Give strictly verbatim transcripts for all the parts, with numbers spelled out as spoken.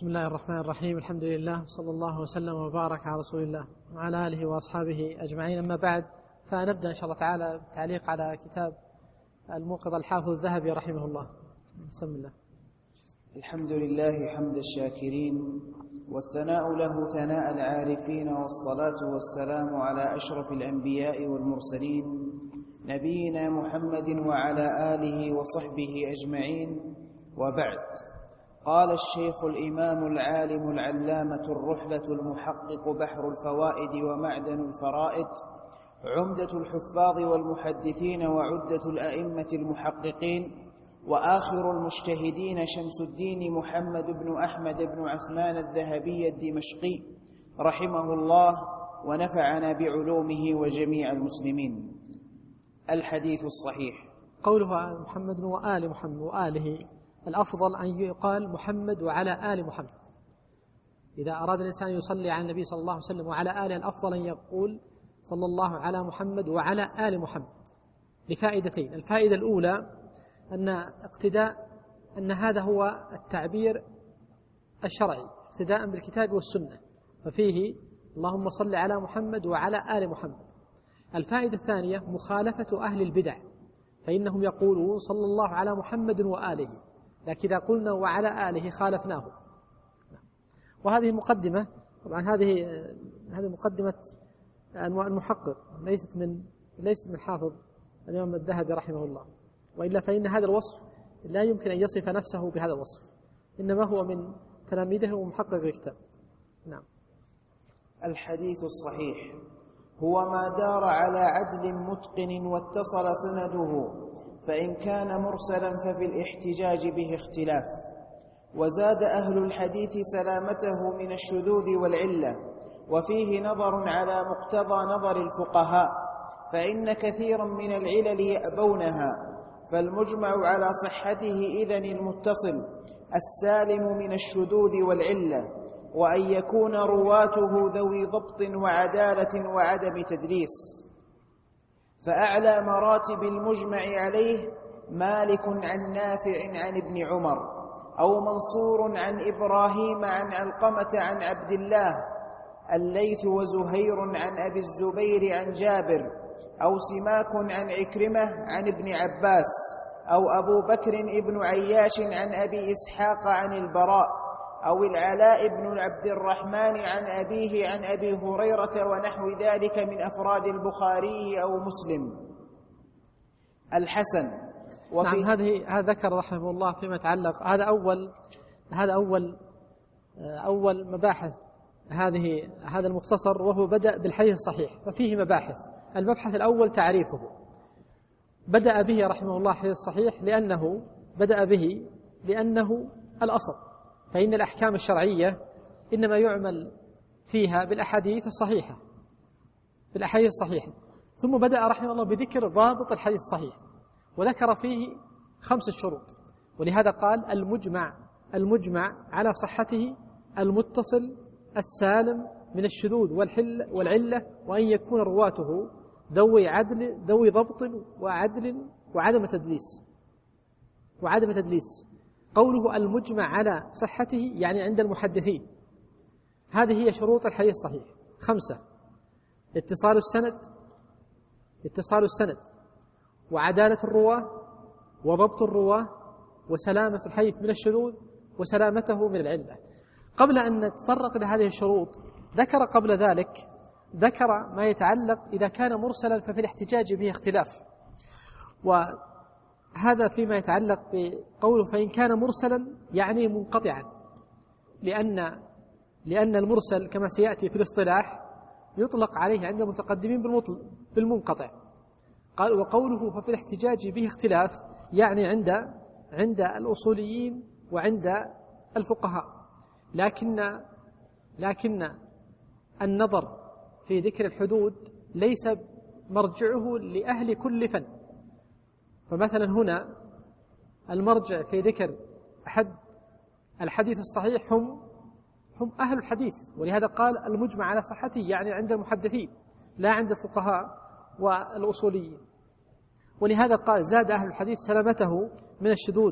بسم الله الرحمن الرحيم. الحمد لله صلى الله وسلم وبارك على رسول الله وعلى آله وأصحابه أجمعين. أما بعد، فنبدأ إن شاء الله تعالى بالتعليق على كتاب الموقظ الحافظ الذهبي رحمه الله. بسم الله. الحمد لله حمد الشاكرين، والثناء له ثناء العارفين، والصلاة والسلام على أشرف الأنبياء والمرسلين نبينا محمد وعلى آله وصحبه أجمعين، وبعد. قال الشيخ الإمام العالم العلامة الرحلة المحقق بحر الفوائد ومعدن الفرائد، عمدة الحفاظ والمحدثين وعدة الأئمة المحققين، وآخر المجتهدين شمس الدين محمد بن أحمد بن عثمان الذهبي الدمشقي رحمه الله ونفعنا بعلومه وجميع المسلمين. الحديث الصحيح. قوله محمد وآل محمد وآله، الأفضل أن يقال محمد وعلى آل محمد. إذا أراد الإنسان يصلي على النبي صلى الله عليه وسلم وعلى آله، الأفضل أن يقول صلى الله على محمد وعلى آل محمد، لفائدتين. الفائدة الأولى أن اقتداء أن هذا هو التعبير الشرعي اقتداء بالكتاب والسنة، ففيه اللهم صل على محمد وعلى آل محمد. الفائدة الثانية مخالفة أهل البدع، فإنهم يقولون صلى الله على محمد وآله، لكن إذا قلنا وعلى آله خالفناه. وهذه مقدمة، طبعا هذه هذه مقدمة المحقق، ليست من ليست من حافظ الإمام الذهبي رحمه الله، وإلا فإن هذا الوصف لا يمكن أن يصف نفسه بهذا الوصف، إنما هو من تلاميذه ومحقق الكتاب. نعم. الحديث الصحيح هو ما دار على عدل متقن واتصل سنده، فإن كان مرسلا ففي الاحتجاج به اختلاف. وزاد أهل الحديث سلامته من الشذوذ والعلة، وفيه نظر على مقتضى نظر الفقهاء، فإن كثيرا من العلل يأبونها، فالمجمع على صحته إذن المتصل السالم من الشذوذ والعلة، وأن يكون رواته ذوي ضبط وعدالة وعدم تدليس. فأعلى مراتب المجمع عليه مالك عن نافع عن ابن عمر، أو منصور عن إبراهيم عن علقمة عن عبد الله، الليث وزهير عن أبي الزبير عن جابر، أو سماك عن عكرمة عن ابن عباس، أو أبو بكر ابن عياش عن أبي إسحاق عن البراء، أو العلاء بن عبد الرحمن عن أبيه عن أبي هريرة ونحو ذلك من أفراد البخاري أو مسلم. الحسن. نعم، هذه هذا ذكر رحمه الله فيما يتعلق، هذا أول هذا أول أول مباحث هذه هذا المختصر، وهو بدأ بالحديث الصحيح، ففيه مباحث. المبحث الأول تعريفه، بدأ به رحمه الله الحديث الصحيح لأنه بدأ به لأنه الأصل، فإن الأحكام الشرعية إنما يعمل فيها بالأحاديث الصحيحة بالأحاديث الصحيحة. ثم بدأ رحمه الله بذكر ضابط الحديث الصحيح، وذكر فيه خمسة شروط، ولهذا قال المجمع المجمع على صحته المتصل السالم من الشذوذ والحل والعلة، وأن يكون رواته ذوي عدل ذوي ضبط وعدل وعدم تدليس وعدم تدليس. قوله المجمع على صحته يعني عند المحدثين. هذه هي شروط الحديث الصحيح خمسة: اتصال السند اتصال السند وعدالة الرواة وضبط الرواة وسلامة الحديث من الشذوذ وسلامته من العلة. قبل أن نتطرق لهذه الشروط، ذكر قبل ذلك ذكر ما يتعلق إذا كان مرسلا ففي الاحتجاج به اختلاف، وهذا فيما يتعلق بقوله فإن كان مرسلا يعني منقطعا، لأن لأن المرسل كما سيأتي في الاصطلاح يطلق عليه عند المتقدمين بالمنقطع. قال وقوله ففي الاحتجاج به اختلاف يعني عند عند الأصوليين وعند الفقهاء، لكن لكن النظر في ذكر الحدود ليس مرجعه لأهل كل فن. فمثلا هنا المرجع في ذكر أحد الحديث الصحيح هم هم أهل الحديث، ولهذا قال المجمع على صحته يعني عند المحدثين لا عند الفقهاء والأصوليين. ولهذا قال زاد أهل الحديث سلامته من الشذوذ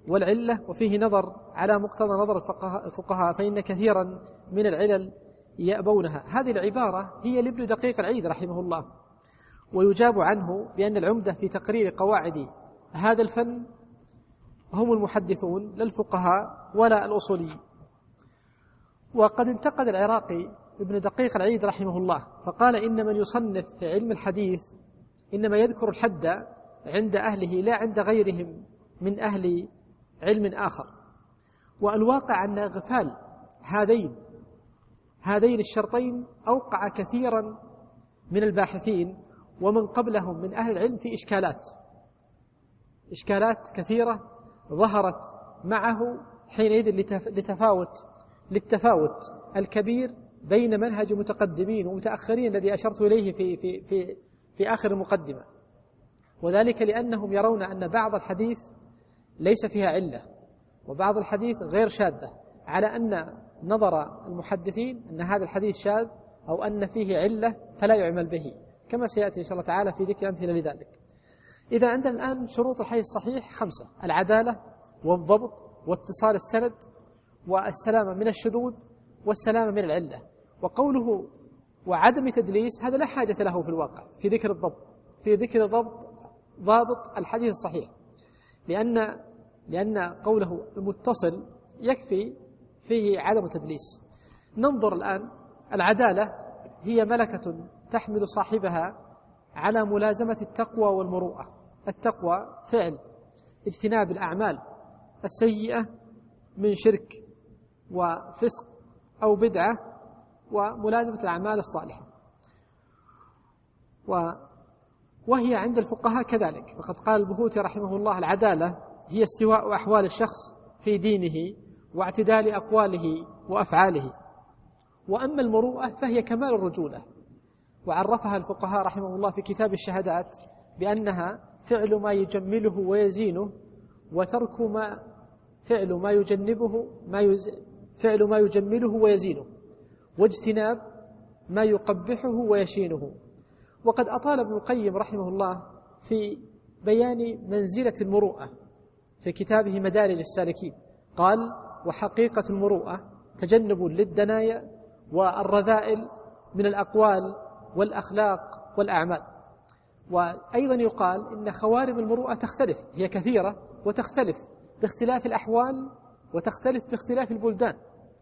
والعلة، وفيه نظر على مقتضى نظر الفقهاء، فإن كثيرا من العلل يأبونها. هذه العبارة هي لابن دقيق العيد رحمه الله، ويجاب عنه بأن العمدة في تقرير قواعد هذا الفن هم المحدثون لا الفقهاء ولا الأصوليين. وقد انتقد العراقي ابن دقيق العيد رحمه الله فقال إن من يصنف في علم الحديث إنما يذكر الحد عند أهله لا عند غيرهم من أهل علم آخر. والواقع أن إغفال هذين هذين الشرطين أوقع كثيرا من الباحثين ومن قبلهم من أهل العلم في إشكالات إشكالات كثيرة ظهرت معه حينئذ لتفاوت للتفاوت الكبير بين منهج متقدمين ومتأخرين الذي أشرت إليه في, في, في, في آخر المقدمة، وذلك لأنهم يرون أن بعض الحديث ليس فيها علة وبعض الحديث غير شاذة، على أن نظر المحدثين أن هذا الحديث شاذ أو أن فيه علة فلا يعمل به، كما سيأتي إن شاء الله تعالى في ذكر أمثلة لذلك. إذا عندنا الآن شروط الحديث الصحيح خمسة: العدالة والضبط واتصال السند والسلامة من الشذوذ والسلامة من العلة. وقوله وعدم تدليس هذا لا حاجة له في الواقع في ذكر الضبط في ذكر ضبط ضابط الحديث الصحيح، لأن لأن قوله المتصل يكفي فيه عدم تدليس. ننظر الآن. العدالة هي ملكة تحمل صاحبها على ملازمة التقوى والمروءة. التقوى فعل اجتناب الأعمال السيئة من شرك وفسق أو بدعة وملازمة الأعمال الصالحة، وهي عند الفقهاء كذلك. وقد قال البهوتي رحمه الله: العدالة هي استواء أحوال الشخص في دينه واعتدال أقواله وأفعاله. وأما المروءة فهي كمال الرجولة، وعرفها الفقهاء رحمه الله في كتاب الشهادات بأنها فعل ما يجمله ويزينه وترك ما فعل ما يجنبه ما يز... فعل ما يجمله ويزينه واجتناب ما يقبحه ويشينه. وقد أطال ابن القيم رحمه الله في بيان منزلة المروءة في كتابه مدارج السالكين، قال: وحقيقة المروءة تجنب للدنايا والرذائل من الأقوال والأخلاق والأعمال. وأيضا يقال إن خوارم المروءة تختلف، هي كثيرة وتختلف باختلاف الأحوال وتختلف باختلاف البلدان.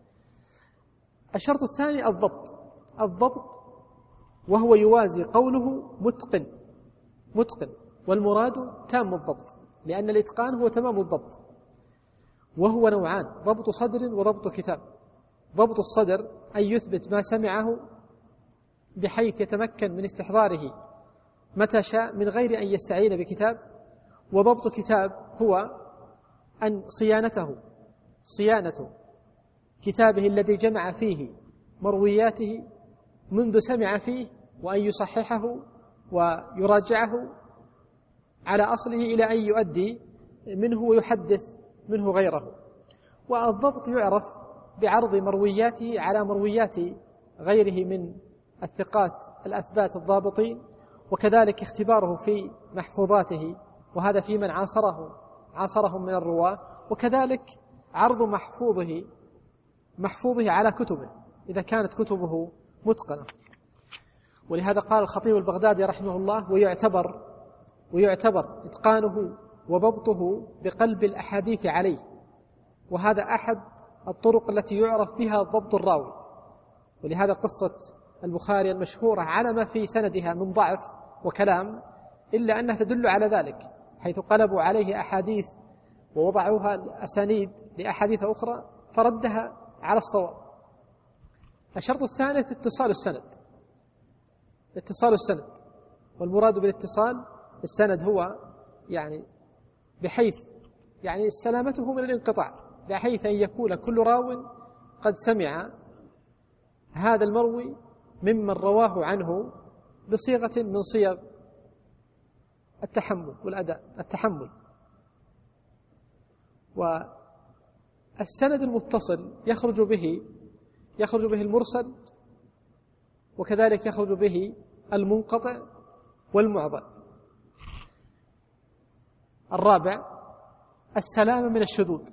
الشرط الثاني الضبط الضبط وهو يوازي قوله متقن متقن والمراد تام الضبط، لأن الإتقان هو تمام الضبط، وهو نوعان: ضبط صدر وضبط كتاب. ضبط الصدر أن يثبت ما سمعه بحيث يتمكن من استحضاره متى شاء من غير أن يستعين بكتاب. وضبط كتاب هو أن صيانته صيانة كتابه الذي جمع فيه مروياته منذ سمع فيه، وأن يصححه ويراجعه على أصله إلى أن يؤدي منه ويحدث منه غيره. والضبط يعرف بعرض مروياته على مرويات غيره من الثقات الأثبات الضابطين، وكذلك اختباره في محفوظاته، وهذا في من عاصره عاصرهم من الرواة، وكذلك عرض محفوظه محفوظه على كتبه إذا كانت كتبه متقنة. ولهذا قال الخطيب البغدادي رحمه الله: ويعتبر ويعتبر إتقانه وضبطه بقلب الأحاديث عليه. وهذا أحد الطرق التي يعرف بها ضبط الراوي. ولهذا قصة البخاري المشهورة على ما في سندها من ضعف وكلام، إلا أنها تدل على ذلك، حيث قلبوا عليه أحاديث ووضعوها أسانيد لأحاديث أخرى فردها على الصواب. الشرط الثالث اتصال السند اتصال السند والمراد بالاتصال السند هو يعني بحيث يعني سلامته من الانقطاع، بحيث أن يكون كل راو قد سمع هذا المروي ممن رواه عنه بصيغة من صيغ التحمل والأداء التحمل. والسند المتصل يخرج به يخرج به المرسل، وكذلك يخرج به المنقطع والمعضل. الرابع السلامة من الشذوذ،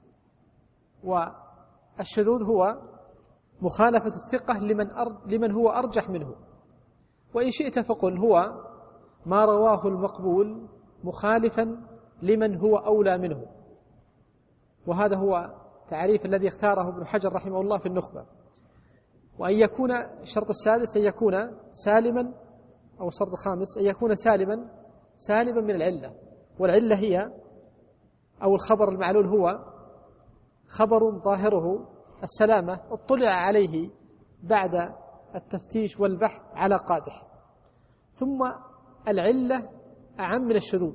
والشذوذ هو مخالفة الثقة لمن, لمن هو أرجح منه، وإن شئت فقل هو ما رواه المقبول مخالفا لمن هو أولى منه. وهذا هو تعريف الذي اختاره ابن حجر رحمه الله في النخبة. وأن يكون الشرط السادس أن يكون سالما، أو الشرط الخامس أن يكون سالما سالما من العلة، والعلة هي أو الخبر المعلول هو خبر ظاهره السلامة اطلع عليه بعد التفتيش والبحث على قادح. ثم العلة أعم من الشذوذ.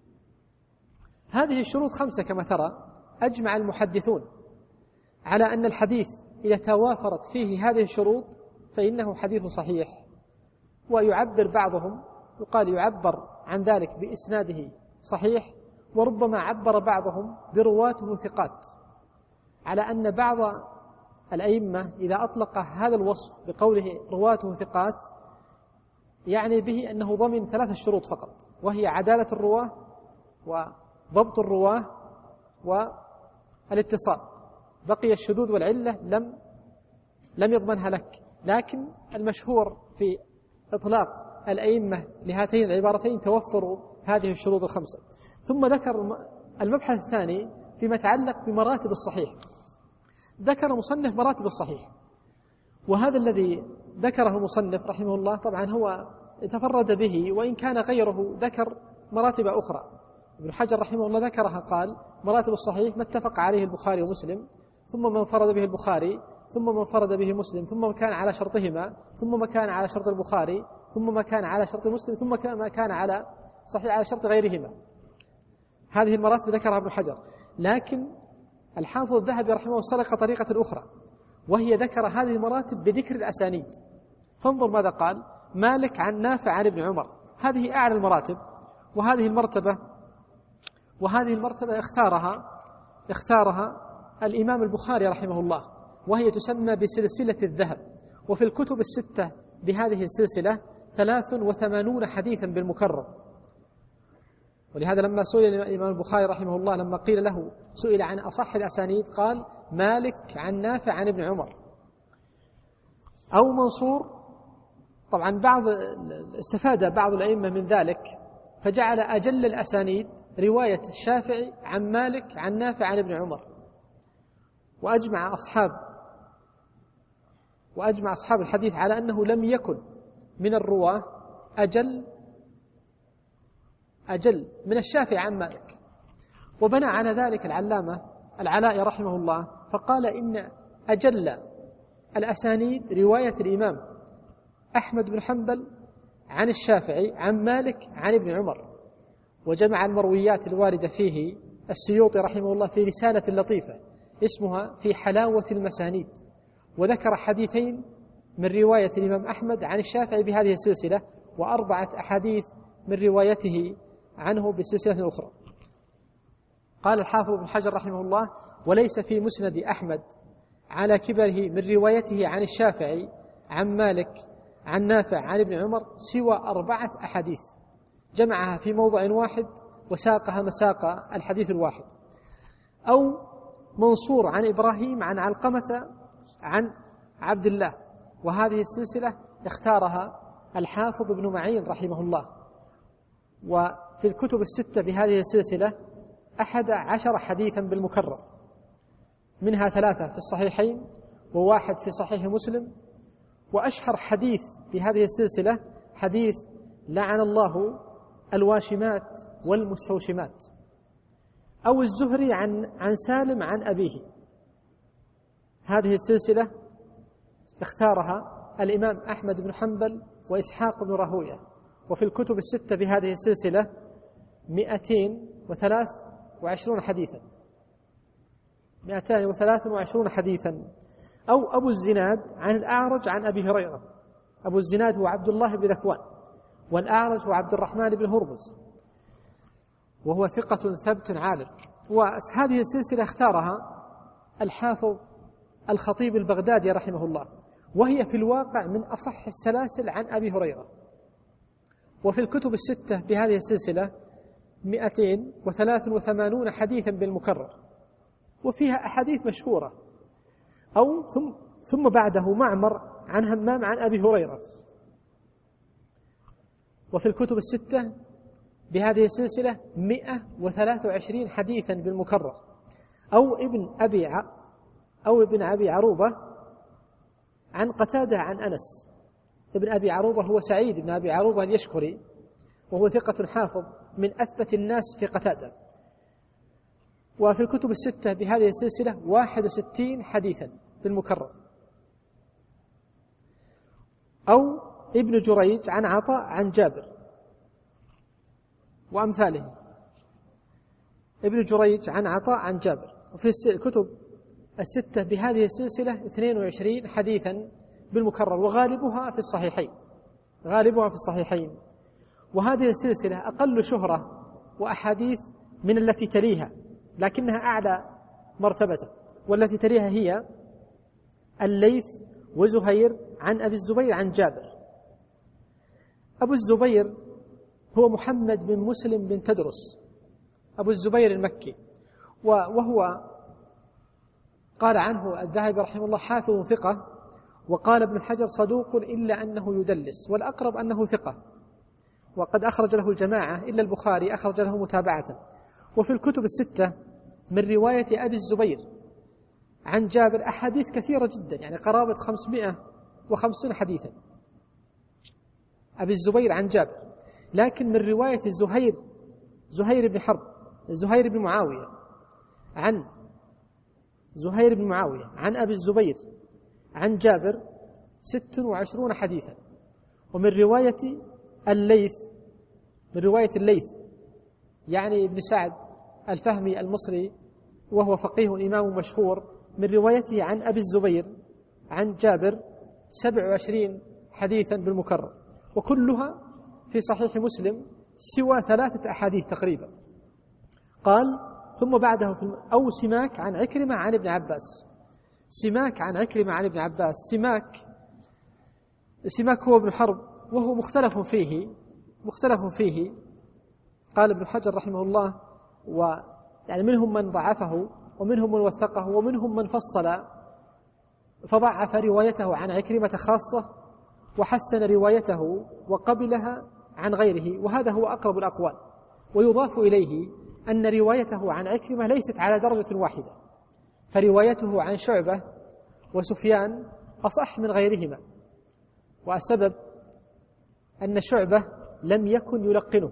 هذه الشروط خمسة كما ترى. أجمع المحدثون على أن الحديث إذا توافرت فيه هذه الشروط فإنه حديث صحيح، ويعبر بعضهم يقال يعبر عن ذلك بإسناده صحيح، وربما عبر بعضهم برواته ثقات، على أن بعض الأئمة إذا أطلق هذا الوصف بقوله رواته ثقات يعني به أنه ضمن ثلاثة شروط فقط، وهي عدالة الرواه وضبط الرواه والاتصال. بقي الشذوذ والعلة لم لم يضمنها لك. لكن المشهور في إطلاق الأئمة لهاتين العبارتين توفر هذه الشروط الخمسة. ثم ذكر المبحث الثاني فيما يتعلق بمراتب الصحيح. ذكر مصنف مراتب الصحيح، وهذا الذي ذكره المصنف رحمه الله طبعا هو تفرد به، وإن كان غيره ذكر مراتب أخرى. ابن حجر رحمه الله ذكرها، قال مراتب الصحيح ما اتفق عليه البخاري ومسلم، ثم من فرد به البخاري، ثم من فرد به مسلم، ثم ما كان على شرطهما، ثم ما كان على شرط البخاري، ثم ما كان على شرط مسلم، ثم ما كان على صحيح على شرط غيرهما. هذه المراتب ذكرها ابن حجر. لكن الحافظ الذهبي رحمه الله سلك طريقة أخرى، وهي ذكر هذه المراتب بذكر الأسانيد. فانظر ماذا قال: مالك عن نافع عن ابن عمر. هذه أعلى المراتب، وهذه المرتبة وهذه المرتبة اختارها اختارها الإمام البخاري رحمه الله، وهي تسمى بسلسلة الذهب. وفي الكتب الستة بهذه السلسلة ثلاث وثمانون حديثا بالمكرر. ولهذا لما سئل الإمام البخاري رحمه الله، لما قيل له سئل عن أصح الأسانيد، قال مالك عن نافع عن ابن عمر أو منصور. طبعا بعض استفاد بعض الأئمة من ذلك فجعل أجل الأسانيد رواية الشافعي عن مالك عن نافع عن ابن عمر. وأجمع أصحاب وأجمع أصحاب الحديث على أنه لم يكن من الرواة أجل أجل من الشافعي عن مالك. وبنى على ذلك العلامة العلائي رحمه الله، فقال إن أجل الأسانيد رواية الإمام أحمد بن حنبل عن الشافعي عن مالك عن ابن عمر. وجمع المرويات الواردة فيه السيوطي رحمه الله في رسالة لطيفة اسمها في حلاوة المسانيد، وذكر حديثين من رواية الإمام أحمد عن الشافعي بهذه السلسلة، وأربعة أحاديث من روايته عنه بسلسلة أخرى. قال الحافظ ابن حجر رحمه الله: وليس في مسند أحمد على كبره من روايته عن الشافعي عن مالك عن نافع عن ابن عمر سوى أربعة أحاديث، جمعها في موضع واحد وساقها مساق الحديث الواحد. أو منصور عن إبراهيم عن علقمة عن عبد الله، وهذه السلسلة اختارها الحافظ ابن معين رحمه الله. وفي الكتب الستة بهذه السلسلة أحد عشر حديثا بالمكرر، منها ثلاثة في الصحيحين وواحد في صحيح مسلم. وأشهر حديث بهذه السلسلة حديث لعن الله الواشمات والمستوشمات. أو الزهري عن عن سالم عن أبيه. هذه السلسلة اختارها الإمام أحمد بن حنبل وإسحاق بن راهويه. وفي الكتب الستة بهذه السلسلة مئتين وثلاث وعشرون حديثا مئتان وثلاث وعشرون حديثا. أو أبو الزناد عن الأعرج عن أبي هريرة. أبو الزناد هو عبد الله بن ذكوان، والأعرج هو عبد الرحمن بن هرمز، وهو ثقة ثبت عالم. وهذه السلسلة اختارها الحافظ الخطيب البغدادي رحمه الله، وهي في الواقع من أصح السلاسل عن أبي هريرة. وفي الكتب الستة بهذه السلسلة مئتين وثلاث وثمانون حديثا بالمكرر، وفيها أحاديث مشهورة. أو ثم, ثم بعده معمر عن همام عن أبي هريرة. وفي الكتب الستة بهذه السلسلة مئة وثلاثة وعشرين حديثا بالمكرر. أو ابن أبي ع... أو ابن أبي عروبة عن قتادة عن أنس. ابن أبي عروبة هو سعيد بن أبي عروبة اليشكري، وهو ثقة حافظ من أثبت الناس في قتادة. وفي الكتب الستة بهذه السلسلة واحد وستين حديثا بالمكرر. أو ابن جريج عن عطاء عن جابر وأمثاله. ابن جريج عن عطاء عن جابر. وفي الكتب الستة بهذه السلسلة اثنين وعشرين حديثا بالمكرر، وغالبها في الصحيحين غالبها في الصحيحين. وهذه السلسلة أقل شهرة وأحاديث من التي تليها، لكنها أعلى مرتبة. والتي تليها هي الليث وزهير عن أبي الزبير عن جابر. أبو الزبير هو محمد بن مسلم بن تدرس أبو الزبير المكي، وهو قال عنه الذهبي رحمه الله حافظ ثقة، وقال ابن حجر صدوق إلا أنه يدلس، والأقرب أنه ثقة. وقد أخرج له الجماعة إلا البخاري أخرج له متابعة. وفي الكتب الستة من رواية أبي الزبير عن جابر أحاديث كثيرة جدا، يعني قرابة خمسمائة وخمسين حديثا أبي الزبير عن جابر. لكن من رواية زهير زهير بن حرب زهير بن معاوية عن زهير بن معاوية عن أبي الزبير عن جابر ست وعشرون حديثا. ومن رواية الليث من رواية الليث يعني ابن سعد الفهمي المصري، وهو فقيه إمام مشهور، من روايته عن أبي الزبير عن جابر سبع وعشرين حديثا بالمكرر، وكلها في صحيح مسلم سوى ثلاثة أحاديث تقريبا. قال ثم بعده في أو سماك عن عكرمة عن ابن عباس. سماك عن عكرمة عن ابن عباس. سماك سماك هو ابن حرب، وهو مختلف فيه مختلف فيه قال ابن حجر رحمه الله، ويعني منهم من ضعفه ومنهم من وثقه ومنهم من فصل فضعف روايته عن عكرمة خاصة وحسن روايته وقبلها عن غيره، وهذا هو أقرب الأقوال. ويضاف إليه أن روايته عن عكرمة ليست على درجة واحدة، فروايته عن شعبة وسفيان أصح من غيرهما، والسبب أن شعبة لم يكن يلقنه.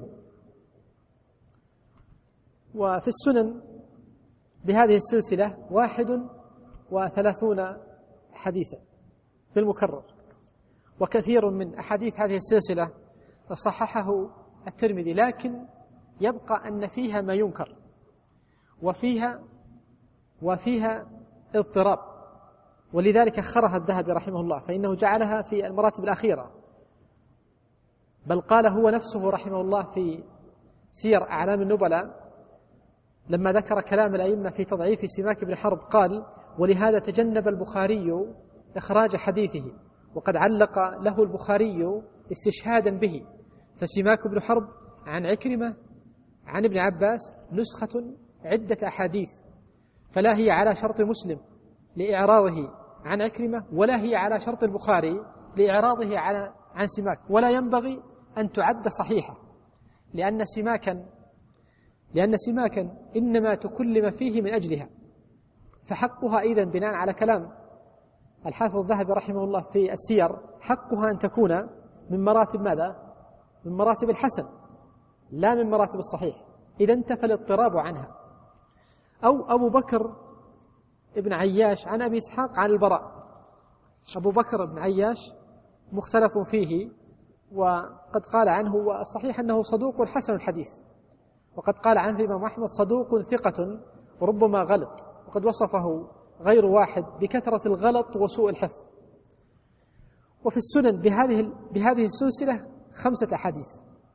وفي السنن بهذه السلسلة واحد وثلاثون حديثا بالمكرر، وكثير من أحاديث هذه السلسلة صححه الترمذي، لكن يبقى أن فيها ما ينكر، وفيها وفيها اضطراب، ولذلك أخرها الذهبي رحمه الله، فإنه جعلها في المراتب الأخيرة. بل قال هو نفسه رحمه الله في سير أعلام النبلاء لما ذكر كلام الأئمة في تضعيف سماك بن حرب قال: ولهذا تجنب البخاري إخراج حديثه، وقد علق له البخاري استشهادا به. فسماك بن حرب عن عكرمة عن ابن عباس نسخة عدة أحاديث، فلا هي على شرط مسلم لإعراضه عن عكرمة، ولا هي على شرط البخاري لإعراضه على عن سماك، ولا ينبغي أن تعد صحيحة، لأن سماكا لأن سماكا إنما تكلم فيه من أجلها، فحقها إذن بناء على كلام الحافظ الذهبي رحمه الله في السير حقها أن تكون من مراتب ماذا؟ من مراتب الحسن لا من مراتب الصحيح، إذا انتفى الاضطراب عنها. أو أبو بكر ابن عياش عن أبي إسحاق عن البراء. أبو بكر بن عياش مختلف فيه، وقد قال عنه والصحيح أنه صدوق حسن الحديث، وقد قال عنه الإمام أحمد صدوق ثقة وربما غلط، وقد وصفه غير واحد بكثرة الغلط وسوء الحفظ. وفي السنن بهذه بهذه السلسلة خمسة أحاديث.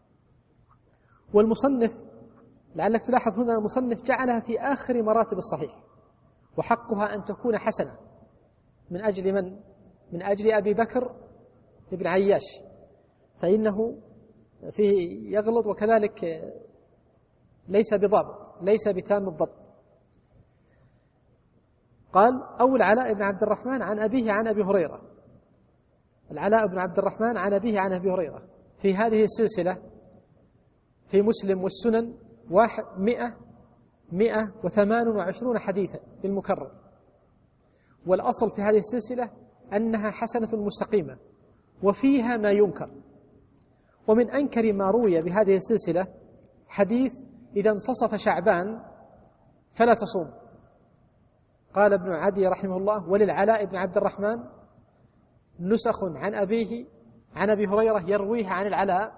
والمصنف لعلك تلاحظ هنا المصنف جعلها في آخر مراتب الصحيح، وحقها أن تكون حسنة من أجل من؟ من أجل أبي بكر بن عياش، فإنه فيه يغلط، وكذلك ليس بضابط، ليس بتام الضبط. قال: أو العلاء بن عبد الرحمن عن أبيه عن أبي هريرة. العلاء بن عبد الرحمن عن أبيه عن أبي هريرة في هذه السلسلة في مسلم والسنن واحد مئة مئة وثمان وعشرون حديثا بالمكرر، والأصل في هذه السلسلة أنها حسنة مستقيمة وفيها ما ينكر. ومن أنكر ما روي بهذه السلسلة حديث: إذا انتصف شعبان فلا تصوم. قال ابن عدي رحمه الله: وللعلاء بن عبد الرحمن نسخ عن أبيه عن أبي هريرة يرويها عن العلاء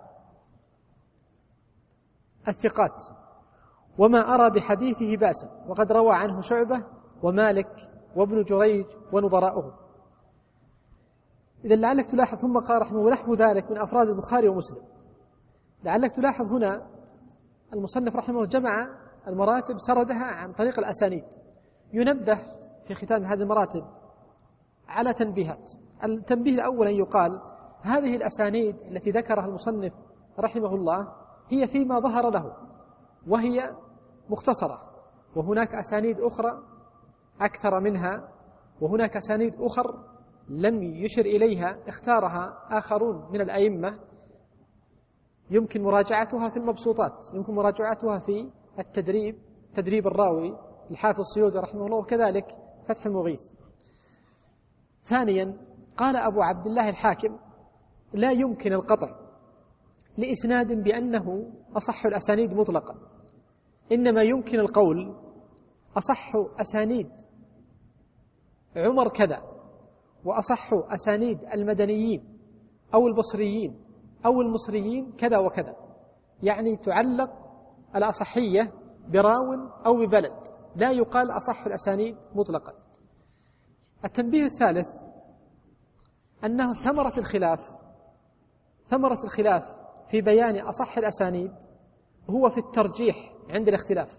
الثقات، وما أرى بحديثه بأسا، وقد روى عنه شعبة ومالك وابن جريج ونظراؤه. إذا لعلك تلاحظ، ثم قال رحمه: ونحو ذلك من أفراد البخاري ومسلم. لعلك تلاحظ هنا المصنف رحمه جمع المراتب، سردها عن طريق الأسانيد. ينبه في ختام هذه المراتب على تنبيهات. التنبيه الأول أن يقال: هذه الأسانيد التي ذكرها المصنف رحمه الله هي فيما ظهر له، وهي مختصرة، وهناك أسانيد أخرى أكثر منها، وهناك أسانيد أخرى لم يشر إليها، اختارها آخرون من الأئمة، يمكن مراجعتها في المبسوطات، يمكن مراجعتها في التدريب، تدريب الراوي الحافظ السيوطي رحمه الله، وكذلك فتح المغيث. ثانيا، قال أبو عبد الله الحاكم: لا يمكن القطع لإسناد بأنه أصح الأسانيد مطلقا، إنما يمكن القول أصح أسانيد عمر كذا، وأصح أسانيد المدنيين أو البصريين أو المصريين كذا وكذا، يعني تعلق الأصحية براو أو ببلد، لا يقال أصح الأسانيد مطلقا. التنبيه الثالث أنه ثمرة الخلاف ثمرة الخلاف في بيان أصح الأسانيد هو في الترجيح عند الاختلاف،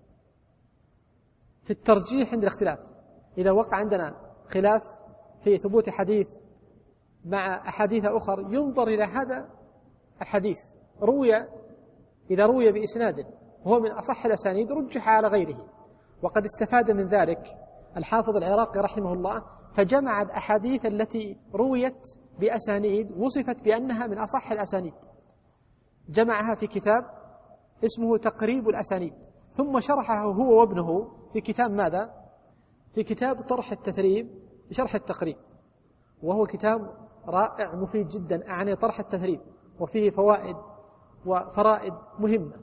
في الترجيح عند الاختلاف. إذا وقع عندنا خلاف في ثبوت حديث مع أحاديث أخرى، ينظر إلى هذا الحديث روي، إذا روي بإسناد وهو من أصح الأسانيد رجح على غيره. وقد استفاد من ذلك الحافظ العراقي رحمه الله، فجمع الأحاديث التي رويت بأسانيد وصفت بأنها من أصح الأسانيد، جمعها في كتاب اسمه تقريب الأسانيد، ثم شرحه هو وابنه في كتاب ماذا؟ في كتاب طرح التثريب بشرح التقريب، وهو كتاب رائع مفيد جدا، أعني طرح التثريب، وفيه فوائد وفرائد مهمة.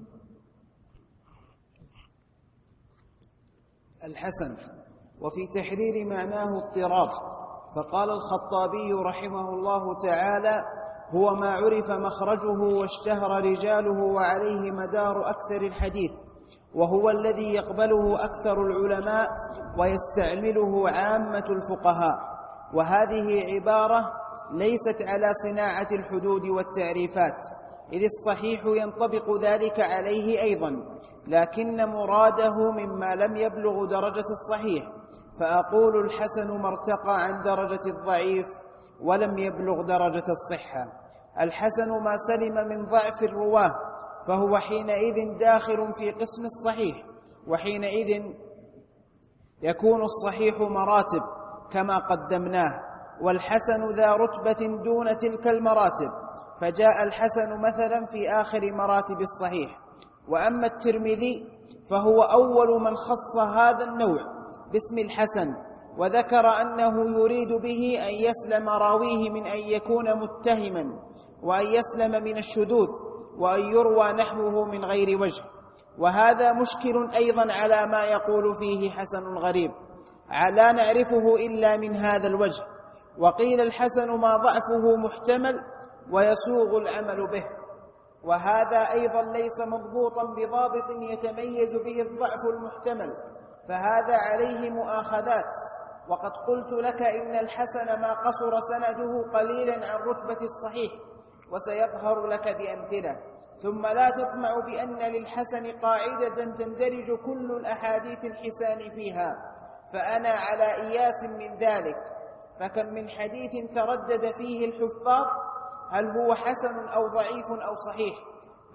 الحسن: وفي تحرير معناه اضطراب، فقال الخطابي رحمه الله تعالى: هو ما عرف مخرجه واشتهر رجاله وعليه مدار أكثر الحديث، وهو الذي يقبله أكثر العلماء ويستعمله عامة الفقهاء. وهذه عبارة ليست على صناعة الحدود والتعريفات، إذ الصحيح ينطبق ذلك عليه أيضا، لكن مراده مما لم يبلغ درجة الصحيح، فأقول الحسن ما ارتقى عن درجة الضعيف ولم يبلغ درجة الصحة. الحسن ما سلم من ضعف الرواه، فهو حينئذ داخل في قسم الصحيح، وحينئذ يكون الصحيح مراتب كما قدمناه، والحسن ذا رتبة دون تلك المراتب، فجاء الحسن مثلا في آخر مراتب الصحيح. وأما الترمذي فهو أول من خص هذا النوع باسم الحسن، وذكر أنه يريد به أن يسلم راويه من أن يكون متهما، وأن يسلم من الشذوذ، وأن يروى نحوه من غير وجه. وهذا مشكل أيضا على ما يقول فيه حسن غريب، لا نعرفه إلا من هذا الوجه. وقيل الحسن ما ضعفه محتمل ويسوغ العمل به، وهذا أيضا ليس مضبوطا بضابط يتميز به الضعف المحتمل، فهذا عليه مؤاخذات. وقد قلت لك إن الحسن ما قصر سنده قليلا عن رتبة الصحيح، وسيظهر لك بأمثلة. ثم لا تطمع بأن للحسن قاعدة تندرج كل الأحاديث الحسان فيها، فأنا على إياس من ذلك. فكم من حديث تردد فيه الحفاظ هل هو حسن أو ضعيف أو صحيح،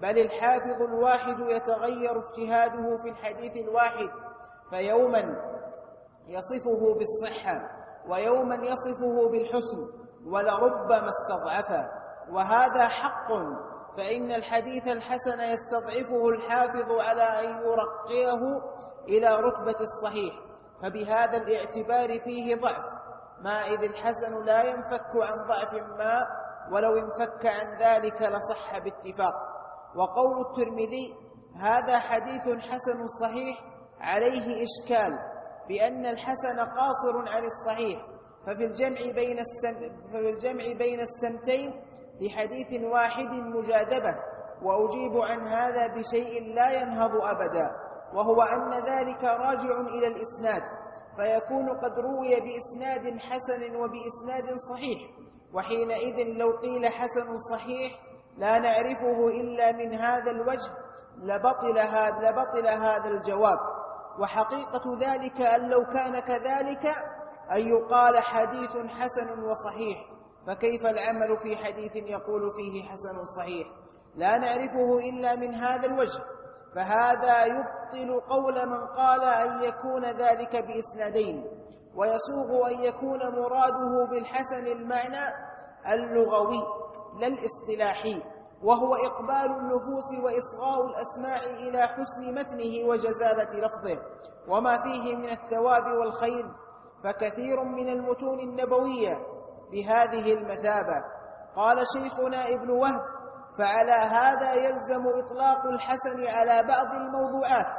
بل الحافظ الواحد يتغير اجتهاده في الحديث الواحد، فيوما يصفه بالصحة ويوما يصفه بالحسن ولربما استضعفه، وهذا حق، فإن الحديث الحسن يستضعفه الحافظ على أن يرقيه إلى رتبة الصحيح، فبهذا الاعتبار فيه ضعف، ما إذ الحسن لا ينفك عن ضعف ما، ولو انفك عن ذلك لصح باتفاق. وقول الترمذي هذا حديث حسن صحيح عليه إشكال، بأن الحسن قاصر عن الصحيح، ففي الجمع بين السم ففي الجمع بين السمتين لحديث واحد مجاذبة، وأجيب عن هذا بشيء لا ينهض أبدا، وهو أن ذلك راجع إلى الإسناد، فيكون قد روي بإسناد حسن وبإسناد صحيح، وحينئذ لو قيل حسن صحيح لا نعرفه إلا من هذا الوجه لبطل هذا, لبطل هذا الجواب. وحقيقة ذلك أن لو كان كذلك أن يقال حديث حسن وصحيح، فكيف العمل في حديث يقول فيه حسن صحيح؟ لا نعرفه إلا من هذا الوجه، فهذا يبطل قول من قال أن يكون ذلك بإسنادين، ويسوغ أن يكون مراده بالحسن المعنى اللغوي لا الاصطلاحي، وهو إقبال النفوس وإصغاء الأسماع إلى حسن متنه وجزالة لفظه وما فيه من الثواب والخير، فكثير من المتون النبوية بهذه المثابة. قال شيخنا ابن وهب: فعلى هذا يلزم إطلاق الحسن على بعض الموضوعات،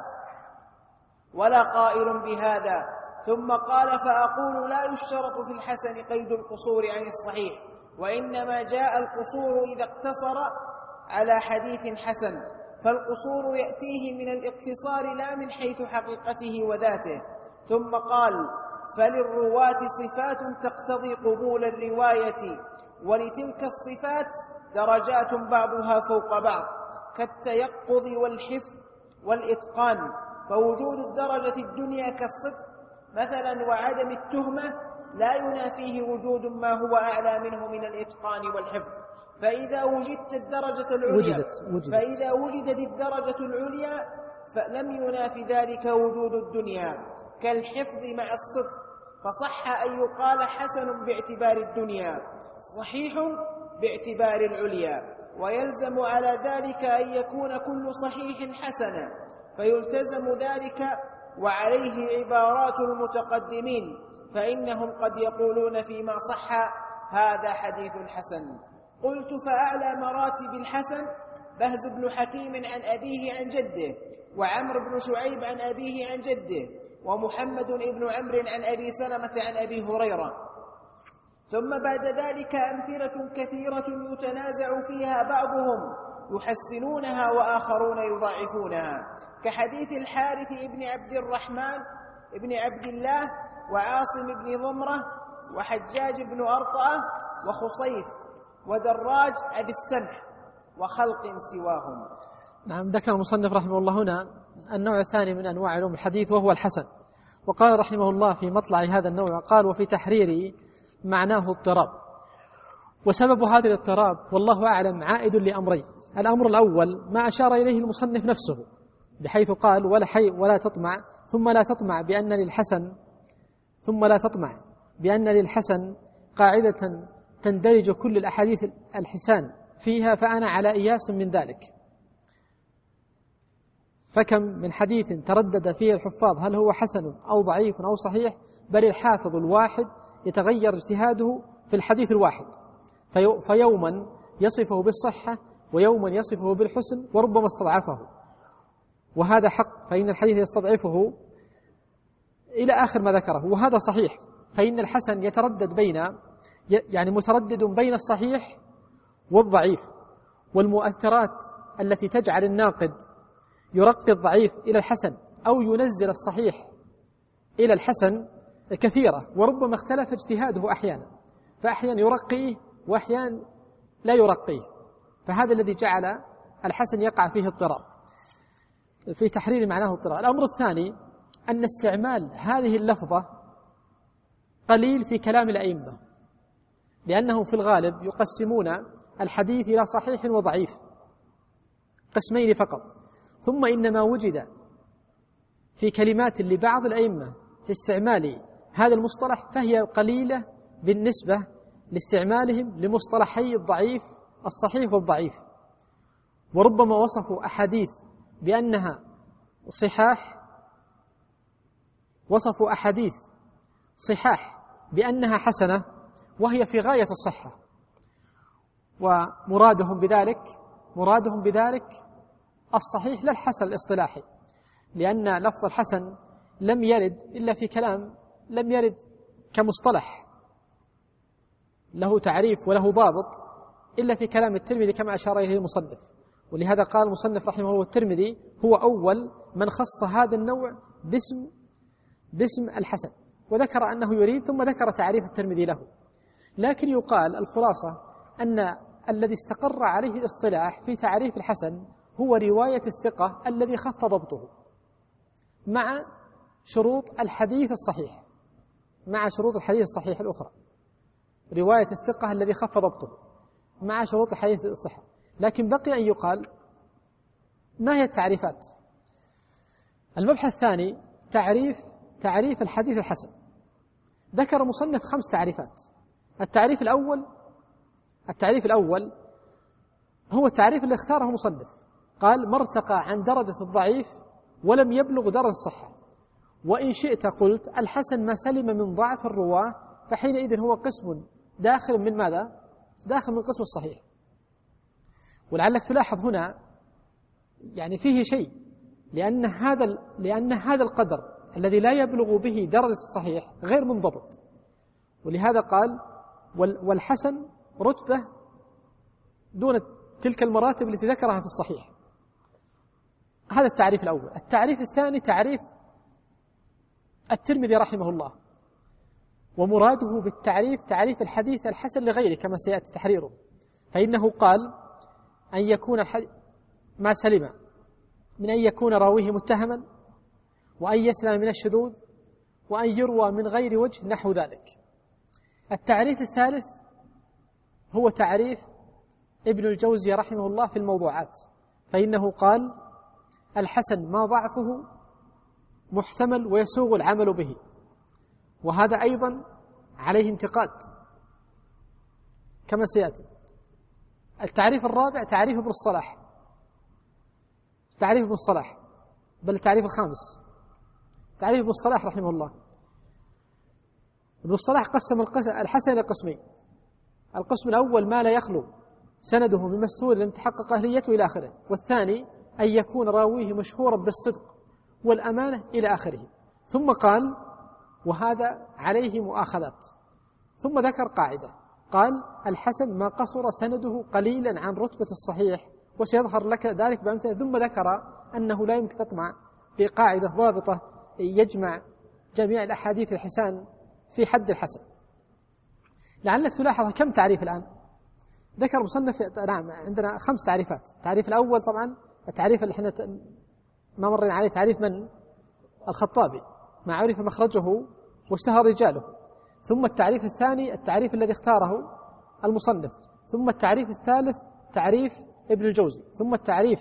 ولا قائل بهذا. ثم قال: فأقول لا يشترط في الحسن قيد القصور عن الصحيح، وإنما جاء القصور إذا اقتصر على حديث حسن، فالقصور يأتيه من الاقتصار لا من حيث حقيقته وذاته. ثم قال: فللرواة صفات تقتضي قبول الرواية، ولتلك الصفات درجات بعضها فوق بعض، كالتيقظ والحفظ والإتقان، فوجود الدرجة الدنيا كالصدق مثلا وعدم التهمة لا ينافيه وجود ما هو أعلى منه من الإتقان والحفظ. فإذا وجدت الدرجة العليا وجدت وجدت. فإذا وجدت الدرجة العليا فلم ينافي ذلك وجود الدنيا كالحفظ مع الصدق، فصح أن يقال حسن باعتبار الدنيا، صحيح باعتبار العليا، ويلزم على ذلك أن يكون كل صحيح حسنا، فيلتزم ذلك. وعليه عبارات المتقدمين، فإنهم قد يقولون فيما صح هذا حديث حسن. قلت: فأعلى مراتب الحسن بهز بن حكيم عن أبيه عن جده، وعمر بن شعيب عن أبيه عن جده، ومحمد بن عمرو عن أبي سلمة عن أبي هريرة. ثم بعد ذلك أمثلة كثيرة يتنازع فيها بعضهم يحسنونها وآخرون يضعفونها، كحديث الحارث بن عبد الرحمن بن عبد الله، وعاصم بن ضمرة، وحجاج بن أرطأة، وخصيف، ودراج أبي السمح، وخلق سواهم. نعم. ذكر المصنف رحمه الله هنا النوع الثاني من أنواع علوم الحديث وهو الحسن، وقال رحمه الله في مطلع هذا النوع، قال: وفي تحرير معناه اضطراب. وسبب هذا الاضطراب والله أعلم عائد لأمرين. الأمر الأول ما أشار إليه المصنف نفسه، بحيث قال: ولا حي ولا تطمع ثم لا تطمع بأن للحسن ثم لا تطمع بأن للحسن قاعدة تندرج كل الأحاديث الحسان فيها، فأنا على إياس من ذلك. فكم من حديث تردد فيه الحفاظ هل هو حسن أو ضعيف أو صحيح، بل الحافظ الواحد يتغير اجتهاده في الحديث الواحد، في فيوما يصفه بالصحة ويوما يصفه بالحسن وربما استضعفه، وهذا حق، فإن الحديث يستضعفه إلى آخر ما ذكره، وهذا صحيح، فإن الحسن يتردد بين يعني متردد بين الصحيح والضعيف، والمؤثرات التي تجعل الناقد يرقي الضعيف إلى الحسن أو ينزل الصحيح إلى الحسن كثيرة، وربما اختلف اجتهاده أحيانا، فأحيانا يرقيه وأحيانا لا يرقيه، فهذا الذي جعل الحسن يقع فيه اضطراب، في تحرير معناه اضطراب. الأمر الثاني أن استعمال هذه اللفظة قليل في كلام الأئمة، لأنهم في الغالب يقسمون الحديث إلى صحيح وضعيف، قسمين فقط. ثم إنما وجد في كلمات لبعض الأئمة في استعمال هذا المصطلح فهي قليلة بالنسبة لاستعمالهم لمصطلحي الضعيف الصحيح والضعيف، وربما وصفوا أحاديث بأنها صحاح، وصفوا أحاديث صحاح بأنها حسنة وهي في غاية الصحة، ومرادهم بذلك مرادهم بذلك الصحيح لا الحسن الاصطلاحي، لأن لفظ الحسن لم يرد إلا في كلام، لم يرد كمصطلح له تعريف وله ضابط إلا في كلام الترمذي كما أشار إليه المصنف. ولهذا قال المصنف رحمه الله الترمذي هو أول من خص هذا النوع باسم باسم الحسن، وذكر أنه يريد ثم ذكر تعريف الترمذي له. لكن يقال الخلاصة أن الذي استقر عليه الاصطلاح في تعريف الحسن هو رواية الثقة الذي خف ضبطه مع شروط الحديث الصحيح، مع شروط الحديث الصحيح الأخرى، رواية الثقة الذي خف ضبطه مع شروط الحديث الصحة. لكن بقي أن يقال ما هي التعريفات. المبحث الثاني تعريف تعريف الحديث الحسن. ذكر مصنف خمس تعريفات. التعريف الأول التعريف الأول هو التعريف اللي اختاره مصنف، قال ما ارتقى عن درجة الضعيف ولم يبلغ درجة الصحة، وإن شئت قلت الحسن ما سلم من ضعف الرواة، فحينئذ هو قسم داخل من ماذا؟ داخل من قسم الصحيح. ولعلك تلاحظ هنا يعني فيه شيء، لأن هذا لأن هذا القدر الذي لا يبلغ به درجة الصحيح غير منضبط، ولهذا قال والحسن رتبة دون تلك المراتب التي ذكرها في الصحيح. هذا التعريف الأول. التعريف الثاني تعريف الترمذي رحمه الله، ومراده بالتعريف تعريف الحديث الحسن لغيره كما سيأتي تحريره، فإنه قال أن يكون ما سلم من أن يكون راويه متهما، وأن يسلم من الشذوذ، وأن يروى من غير وجه نحو ذلك. التعريف الثالث هو تعريف ابن الجوزي رحمه الله في الموضوعات، فإنه قال الحسن ما ضعفه محتمل ويسوغ العمل به، وهذا أيضا عليه انتقاد كما سيأتي. التعريف الرابع تعريف ابن الصلاح، تعريف ابن الصلاح بل التعريف الخامس تعريف ابن الصلاح رحمه الله. ابن الصلاح قسم الحسن إلى قسمين. القسم الأول ما لا يخلو سنده من مستور لم تحقق أهليته إلى آخره، والثاني أن يكون راويه مشهورا بالصدق والأمانة إلى آخره. ثم قال وهذا عليه مؤاخذات، ثم ذكر قاعدة قال الحسن ما قصر سنده قليلا عن رتبة الصحيح، وسيظهر لك ذلك بأمثلة. ثم ذكر أنه لا يمكن تطمع بقاعدة ضابطة يجمع جميع الأحاديث الحسان في حد الحسن. لعلك تلاحظ كم تعريف الآن ذكر مصنف. نعم عندنا خمس تعريفات. التعريف الأول طبعا التعريف اللي احنا ما مرنا عليه تعريف من الخطابي ما عرف مخرجه واشتهر رجاله. ثم التعريف الثاني التعريف الذي اختاره المصنف. ثم التعريف الثالث تعريف ابن الجوزي. ثم التعريف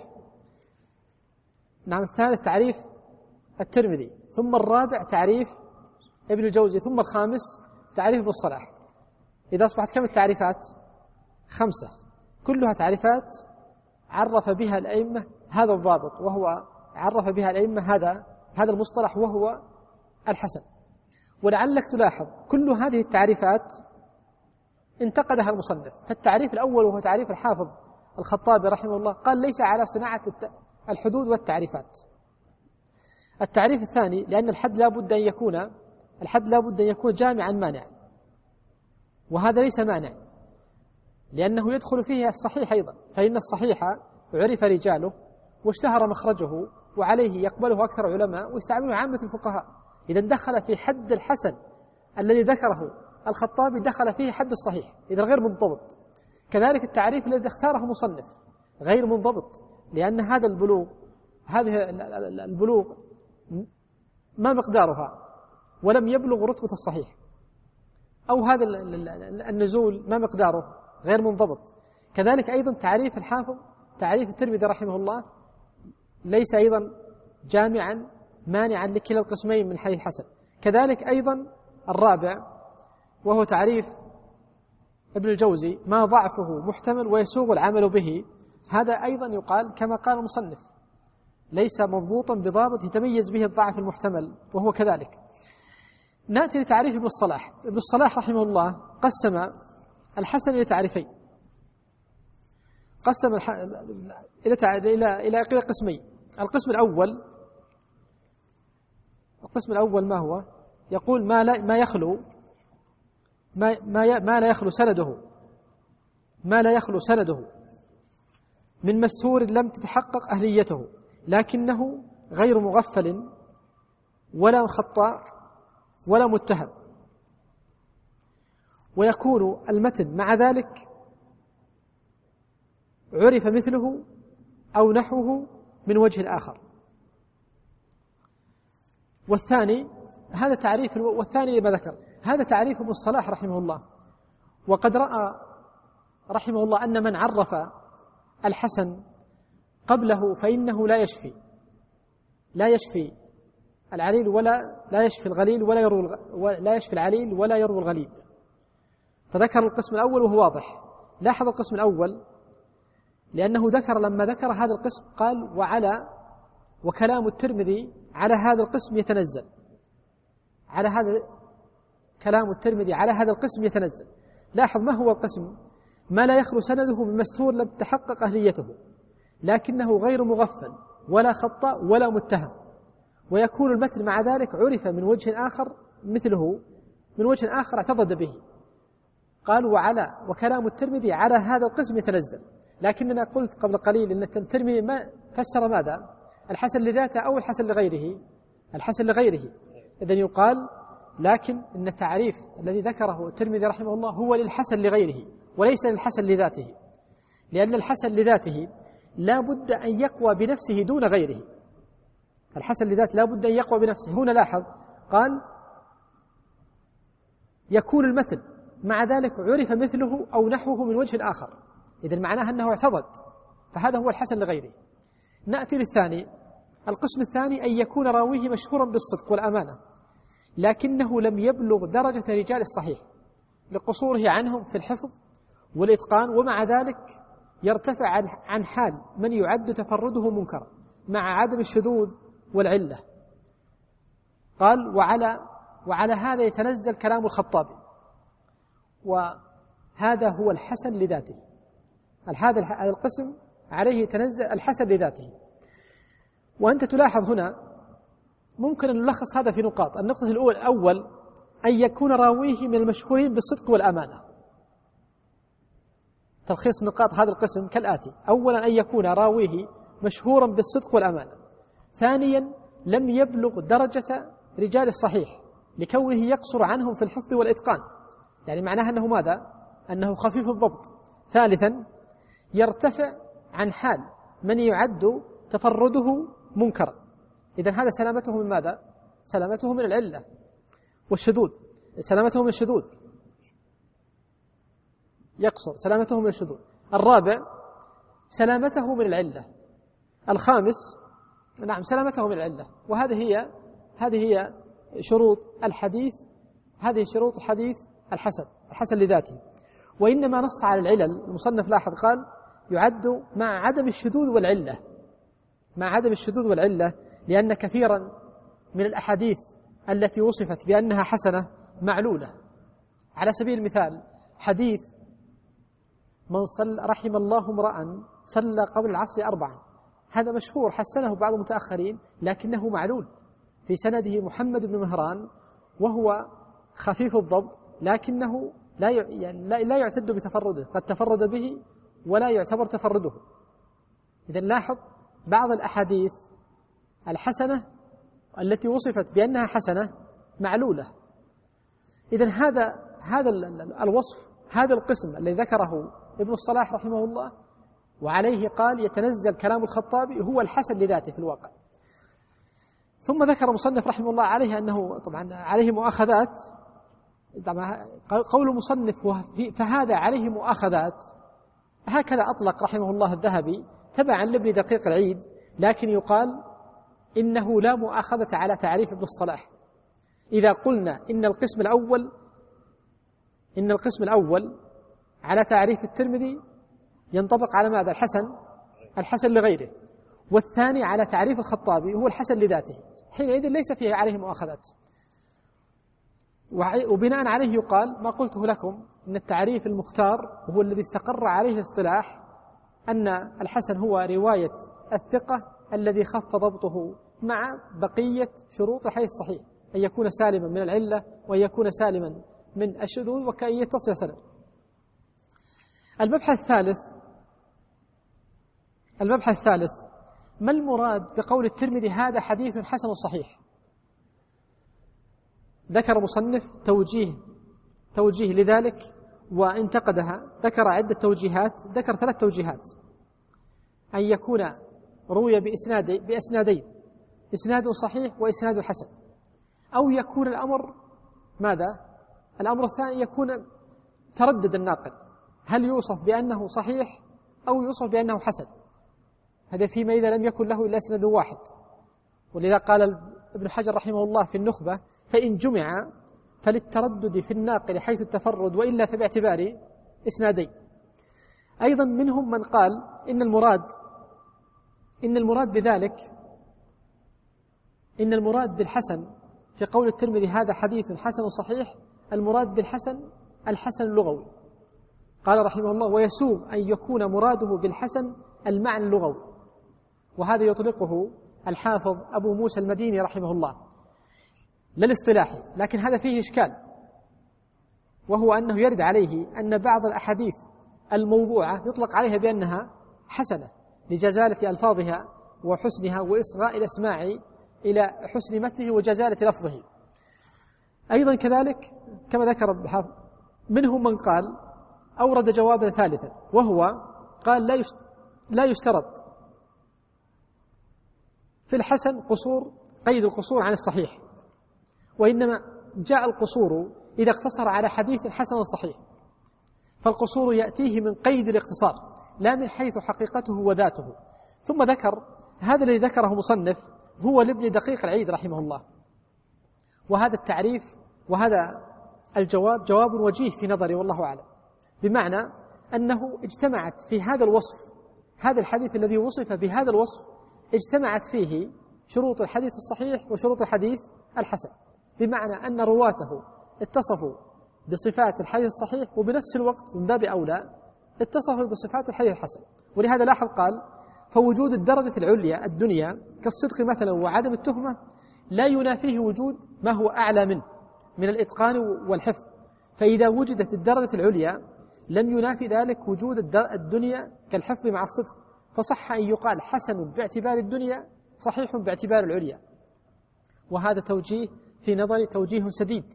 نعم الثالث تعريف الترمذي. ثم الرابع تعريف ابن الجوزي. ثم الخامس تعريف ابن الصلاح. إذا أصبحت كم التعريفات؟ خمسة، كلها تعريفات عرف بها الأئمة هذا الضابط، وهو عرف بها الأئمة هذا هذا المصطلح وهو الحسن. ولعلك تلاحظ كل هذه التعريفات انتقدها المصنف. فالتعريف الأول وهو تعريف الحافظ الخطابي رحمه الله قال ليس على صناعة الحدود والتعريفات. التعريف الثاني لأن الحد لا بد أن يكون الحد لا بد أن يكون جامعا مانعا، وهذا ليس مانع لأنه يدخل فيه الصحيح أيضا، فإن الصحيح عرف رجاله واشتهر مخرجه وعليه يقبله أكثر علماء ويستعمله عامة الفقهاء. إذا دخل في حد الحسن الذي ذكره الخطابي دخل فيه حد الصحيح، إذا غير منضبط. كذلك التعريف الذي اختاره مصنف غير منضبط، لأن هذا البلوغ هذه البلوغ ما مقدارها ولم يبلغ رتبة الصحيح، أو هذا النزول ما مقداره غير منضبط. كذلك أيضا تعريف الحافظ تعريف الترمذي رحمه الله ليس أيضا جامعا مانعا لكلا القسمين من حيث حسن. كذلك أيضا الرابع وهو تعريف ابن الجوزي ما ضعفه محتمل ويسوغ العمل به، هذا أيضا يقال كما قال المصنف ليس مضبوطا بضابط يتميز به الضعف المحتمل، وهو كذلك. نأتي لتعريف ابن الصلاح. ابن الصلاح رحمه الله قسم الحسن إلى تعريفين، قسم الح... إلى إلى إلى إلى قسمين. القسم الأول القسم الأول ما هو؟ يقول ما لا ما يخلو ما ما ما لا يخلو سنده ما لا يخلو سنده من مستور لم تتحقق أهليته لكنه غير مغفل ولا خطاء ولا متهم، ويكون المتن مع ذلك عرف مثله أو نحوه من وجه آخر. والثاني هذا تعريف والثاني لما ذكر هذا تعريف ابن الصلاح رحمه الله. وقد رأى رحمه الله أن من عرف الحسن قبله فإنه لا يشفي لا يشفي العليل ولا لا يشفي الغليل ولا يروي لا يشفي العليل ولا يروي الغليل. فذكر القسم الأول وهو واضح. لاحظ القسم الأول لأنه ذكر لما ذكر هذا القسم قال وعلى وكلام الترمذي على هذا القسم يتنزل على هذا كلام الترمذي على هذا القسم يتنزل. لاحظ ما هو القسم؟ ما لا يخلو سنده من مستور لم تحقق أهليته لكنه غير مغفل ولا خطأ ولا متهم، ويكون المتن مع ذلك عرف من وجه آخر مثله من وجه آخر اعتضد به. قال وعلى وكلام الترمذي على هذا القسم يتنزل. لكننا قلت قبل قليل أن الترمذي ما فسر ماذا؟ الحسن لذاته أو الحسن لغيره؟ الحسن لغيره. إذن يقال لكن إن التعريف الذي ذكره الترمذي رحمه الله هو للحسن لغيره وليس للحسن لذاته، لأن الحسن لذاته لا بد أن يقوى بنفسه دون غيره. الحسن لذاته لا بد أن يقوى بنفسه. هنا لاحظ قال يكون المتن مع ذلك عرف مثله أو نحوه من وجه آخر، إذن معناها أنه اعتضد، فهذا هو الحسن لغيره. نأتي للثاني. القسم الثاني أن يكون راويه مشهورا بالصدق والأمانة لكنه لم يبلغ درجة رجال الصحيح لقصوره عنهم في الحفظ والإتقان، ومع ذلك يرتفع عن حال من يعد تفرده منكرا مع عدم الشذوذ والعلة. قال وعلى وعلى هذا يتنزل كلام الخطابي، وهذا هو الحسن لذاته. هذا القسم عليه يتنزل الحسن لذاته. وأنت تلاحظ هنا ممكن أن نلخص هذا في نقاط. النقطة الأولى الأول أن يكون راويه من المشهورين بالصدق والأمانة. تلخيص نقاط هذا القسم كالآتي: أولا أن يكون راويه مشهورا بالصدق والأمانة. ثانيا لم يبلغ درجة رجال الصحيح لكونه يقصر عنهم في الحفظ والإتقان، يعني معناها أنه ماذا؟ أنه خفيف الضبط. ثالثا يرتفع عن حال من يعد تفرده منكرا. إذن هذا سلامته من ماذا؟ سلامته من العلة والشذوذ، سلامته من الشذوذ، يقصر سلامته من الشذوذ. الرابع سلامته من العلة. الخامس نعم سلامته من العلة. وهذه هي هذه هي شروط الحديث، هذه شروط الحديث الحسن الحسن لذاته. وإنما نص على العلل المصنف لاحظ قال يعد مع عدم الشذوذ والعلة، مع عدم الشذوذ والعلة، لأن كثيرا من الأحاديث التي وصفت بأنها حسنة معلولة. على سبيل المثال حديث من صلى رحم الله امرأ صلى قبل العصر أربعا، هذا مشهور حسنه بعض المتأخرين لكنه معلول، في سنده محمد بن مهران وهو خفيف الضبط لكنه لا يعني لا يعتد بتفرده، قد تفرد به ولا يعتبر تفرده. إذن لاحظ بعض الأحاديث الحسنة التي وصفت بأنها حسنة معلولة. إذن هذا هذا الوصف، هذا القسم الذي ذكره ابن الصلاح رحمه الله وعليه قال يتنزل كلام الخطابي هو الحسن لذاته في الواقع. ثم ذكر مصنف رحمه الله عليه أنه طبعا عليه مؤاخذات. قول مصنف فهذا عليه مؤاخذات، هكذا أطلق رحمه الله الذهبي تبعا لابن دقيق العيد، لكن يقال إنه لا مؤاخذة على تعريف ابن الصلاح. إذا قلنا إن القسم الأول إن القسم الأول على تعريف الترمذي ينطبق على ماذا؟ الحسن الحسن لغيره، والثاني على تعريف الخطابي هو الحسن لذاته، حينئذ ليس فيه عليه مؤاخذات. وبناء عليه يقال ما قلته لكم أن التعريف المختار هو الذي استقر عليه الاصطلاح، أن الحسن هو رواية الثقة الذي خف ضبطه مع بقية شروط الحديث الصحيح، أن يكون سالما من العلة وأن يكون سالما من الشذوذ وكأن يتصل سند. المبحث الثالث المبحث الثالث ما المراد بقول الترمذي هذا حديث حسن صحيح؟ ذكر مصنف توجيه توجيه لذلك وانتقدها، ذكر عدة توجيهات، ذكر ثلاث توجيهات: أن يكون روي بإسناد بإسنادين، إسناد صحيح وإسناد حسن، أو يكون الأمر ماذا؟ الأمر الثاني يكون تردد الناقل، هل يوصف بأنه صحيح أو يوصف بأنه حسن؟ هذا فيما إذا لم يكن له إلا إسناد واحد. ولذا قال ابن حجر رحمه الله في النخبة: فإن جمع فللتردد في الناقل حيث التفرد، وإلا فباعتبار إسنادين. أيضا منهم من قال إن المراد إن المراد بذلك إن المراد بالحسن في قول الترمذي هذا حديث حسن صحيح، المراد بالحسن الحسن اللغوي. قال رحمه الله: ويسوغ أن يكون مراده بالحسن المعنى اللغوي، وهذا يطلقه الحافظ أبو موسى المديني رحمه الله للاصطلاحي، لكن هذا فيه إشكال، وهو أنه يرد عليه أن بعض الأحاديث الموضوعة يطلق عليها بأنها حسنة لجزالة ألفاظها وحسنها وإصغاء الأسماع إلى حسن متنه وجزالة لفظه. أيضا كذلك كما ذكر الحافظ منهم من قال أورد جوابا ثالثا، وهو قال لا لا يشترط في الحسن قصور قيد القصور عن الصحيح، وإنما جاء القصور إذا اقتصر على حديث حسن صحيح، فالقصور يأتيه من قيد الاقتصار لا من حيث حقيقته وذاته. ثم ذكر هذا الذي ذكره مصنف هو لابن دقيق العيد رحمه الله، وهذا التعريف وهذا الجواب جواب وجيه في نظري والله أعلم، بمعنى أنه اجتمعت في هذا الوصف، هذا الحديث الذي وصف بهذا الوصف اجتمعت فيه شروط الحديث الصحيح وشروط الحديث الحسن، بمعنى أن رواته اتصفوا بصفات الحديث الصحيح وبنفس الوقت من باب أولى اتصفوا بصفات الحديث الحسن. ولهذا لاحظ قال: فوجود الدرجة العليا الدنيا كالصدق مثلا وعدم التهمة لا ينافيه وجود ما هو أعلى منه من الإتقان والحفظ، فإذا وجدت الدرجة العليا لم ينافي ذلك وجود الدنيا كالحفظ مع الصدق، فصح أن يقال حسن باعتبار الدنيا صحيح باعتبار العليا. وهذا توجيه في نظري توجيه سديد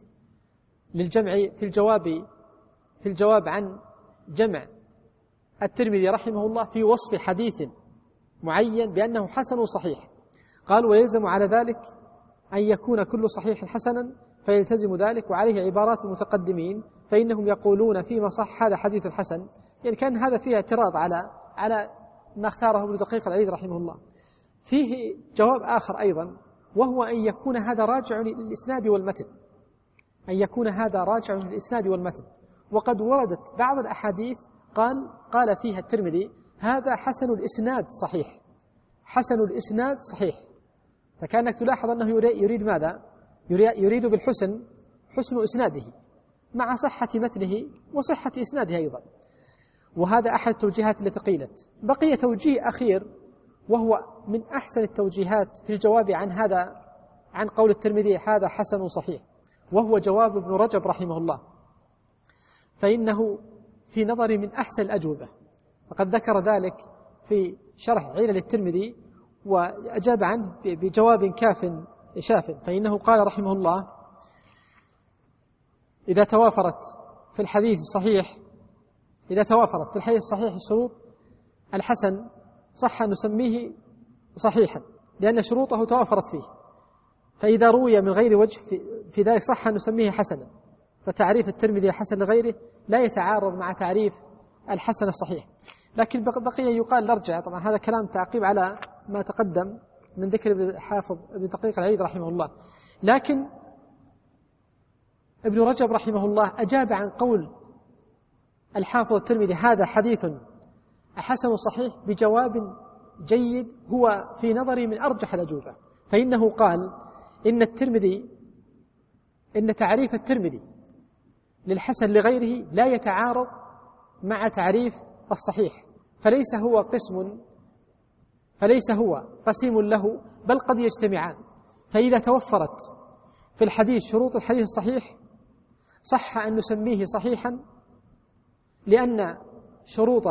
للجمع في الجواب في الجواب عن جمع الترمذي رحمه الله في وصف حديث معين بأنه حسن صحيح. قال: ويلزم على ذلك أن يكون كل صحيح حسنا، فيلتزم ذلك. وعليه عبارات المتقدمين فإنهم يقولون فيما صح هذا حديث حسن، يعني كان هذا فيه اعتراض على على ما اختاره ابن دقيق العيد رحمه الله. فيه جواب آخر أيضا، وهو أن يكون هذا راجع للإسناد والمتن، أن يكون هذا راجع للإسناد والمتن. وقد وردت بعض الأحاديث قال قال فيها الترمذي هذا حسن الإسناد صحيح، حسن الإسناد صحيح، فكانك تلاحظ أنه يريد ماذا؟ يريد بالحسن حسن إسناده مع صحة متنه وصحة إسناده أيضا. وهذا أحد التوجيهات التي قيلت. بقي توجيه أخير وهو من أحسن التوجيهات في الجواب عن هذا عن قول الترمذي هذا حسن صحيح، وهو جواب ابن رجب رحمه الله، فإنه في نظري من أحسن الأجوبة، وقد ذكر ذلك في شرح علل الترمذي وأجاب عنه بجواب كاف شاف. فإنه قال رحمه الله: إذا توافرت في الحديث الصحيح إذا توافرت في الحديث الصحيح الشروط الحسن صح أن نسميه صحيحا لأن شروطه توافرت فيه، فإذا روي من غير وجه في ذلك صح أن نسميه حسنا. فتعريف الترمذي حسن لغيره لا يتعارض مع تعريف الحسن الصحيح. لكن بقي يقال نرجع، طبعا هذا كلام تعقيب على ما تقدم من ذكر ابن حافظ ابن دقيق العيد رحمه الله. لكن ابن رجب رحمه الله أجاب عن قول الحافظ الترمذي هذا حديث حسن صحيح بجواب جيد هو في نظري من أرجح الأجوبة، فإنه قال إن الترمذي إن تعريف الترمذي للحسن لغيره لا يتعارض مع تعريف الصحيح، فليس هو قسم فليس هو قسيم له، بل قد يجتمعان. فإذا توفرت في الحديث شروط الحديث الصحيح صح أن نسميه صحيحا لأن شروط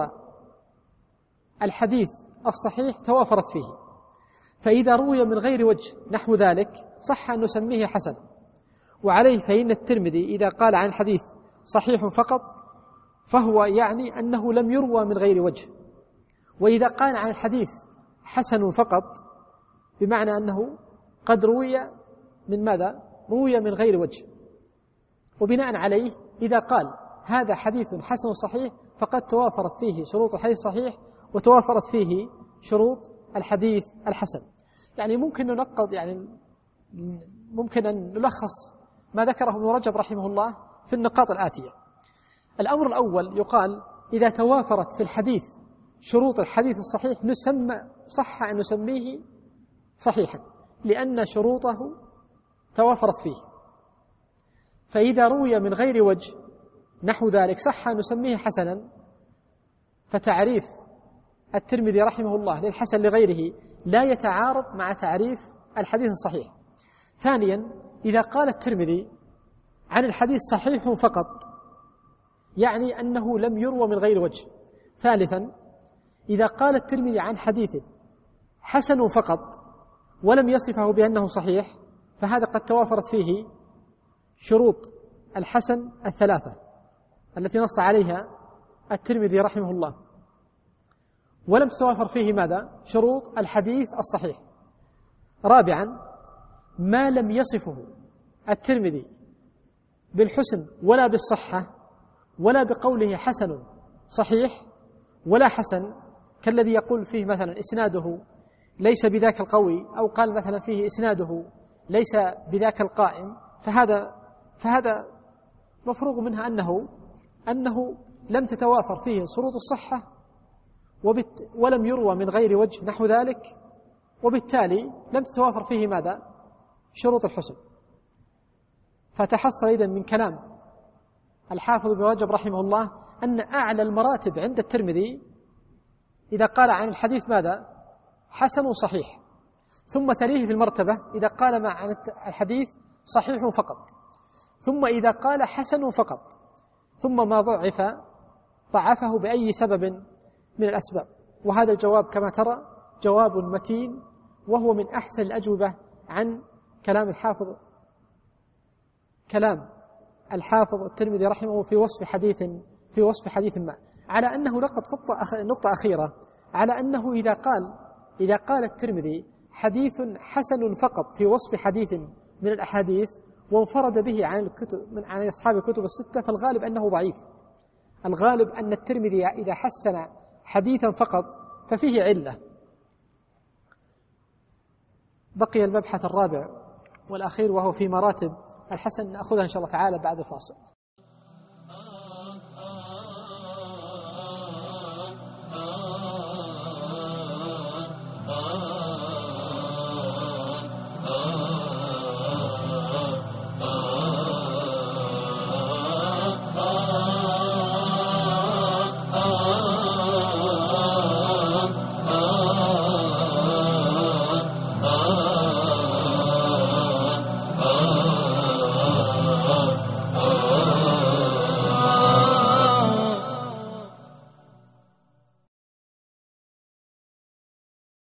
الحديث الصحيح توافرت فيه. فإذا روي من غير وجه نحو ذلك صح أن نسميه حسن. وعليه فإن الترمذي إذا قال عن الحديث صحيح فقط فهو يعني أنه لم يروى من غير وجه، وإذا قال عن الحديث حسن فقط بمعنى أنه قد روي من ماذا؟ روي من غير وجه. وبناء عليه إذا قال هذا حديث حسن صحيح فقد توافرت فيه شروط الحديث الصحيح وتوافرت فيه شروط الحديث الحسن. يعني ممكن ننقض يعني ممكن أن نلخص ما ذكره ابن رجب رحمه الله في النقاط الآتية. الأمر الأول يقال إذا توافرت في الحديث شروط الحديث الصحيح نسمى صح أن نسميه صحيحا لأن شروطه توافرت فيه. فإذا روي من غير وجه نحو ذلك صح أن نسميه حسنا. فتعريف الترمذي رحمه الله للحسن لغيره لا يتعارض مع تعريف الحديث الصحيح. ثانيا إذا قال الترمذي عن الحديث صحيح فقط يعني أنه لم يروى من غير وجه. ثالثا إذا قال الترمذي عن حديث حسن فقط ولم يصفه بأنه صحيح فهذا قد توافرت فيه شروط الحسن الثلاثة التي نص عليها الترمذي رحمه الله، ولم تتوافر فيه ماذا؟ شروط الحديث الصحيح. رابعا ما لم يصفه الترمذي بالحسن ولا بالصحة ولا بقوله حسن صحيح ولا حسن كالذي يقول فيه مثلا إسناده ليس بذاك القوي أو قال مثلا فيه إسناده ليس بذاك القائم، فهذا فهذا مفروغ منها أنه أنه لم تتوافر فيه شروط الصحة ولم يروى من غير وجه نحو ذلك، وبالتالي لم تتوافر فيه ماذا؟ شروط الحسن. فتحصل إذن من كلام الحافظ ابن رجب رحمه الله أن أعلى المراتب عند الترمذي إذا قال عن الحديث ماذا؟ حسن صحيح، ثم تليه في المرتبة إذا قال عن الحديث صحيح فقط، ثم إذا قال حسن فقط، ثم ما ضعف ضعفه بأي سبب من الأسباب. وهذا الجواب كما ترى جواب متين وهو من أحسن الأجوبة عن كلام الحافظ كلام الحافظ الترمذي رحمه في وصف حديث في وصف حديث ما، على أنه نقط نقطة أخيرة على أنه إذا قال إذا قال الترمذي حديث حسن فقط في وصف حديث من الأحاديث وانفرد به عن الكتب من عن أصحاب الكتب الستة فالغالب أنه ضعيف. الغالب أن الترمذي إذا حسن حديثا فقط ففيه علة. بقي المبحث الرابع والأخير وهو في مراتب الحسن، نأخذها إن شاء الله تعالى بعد الفاصل.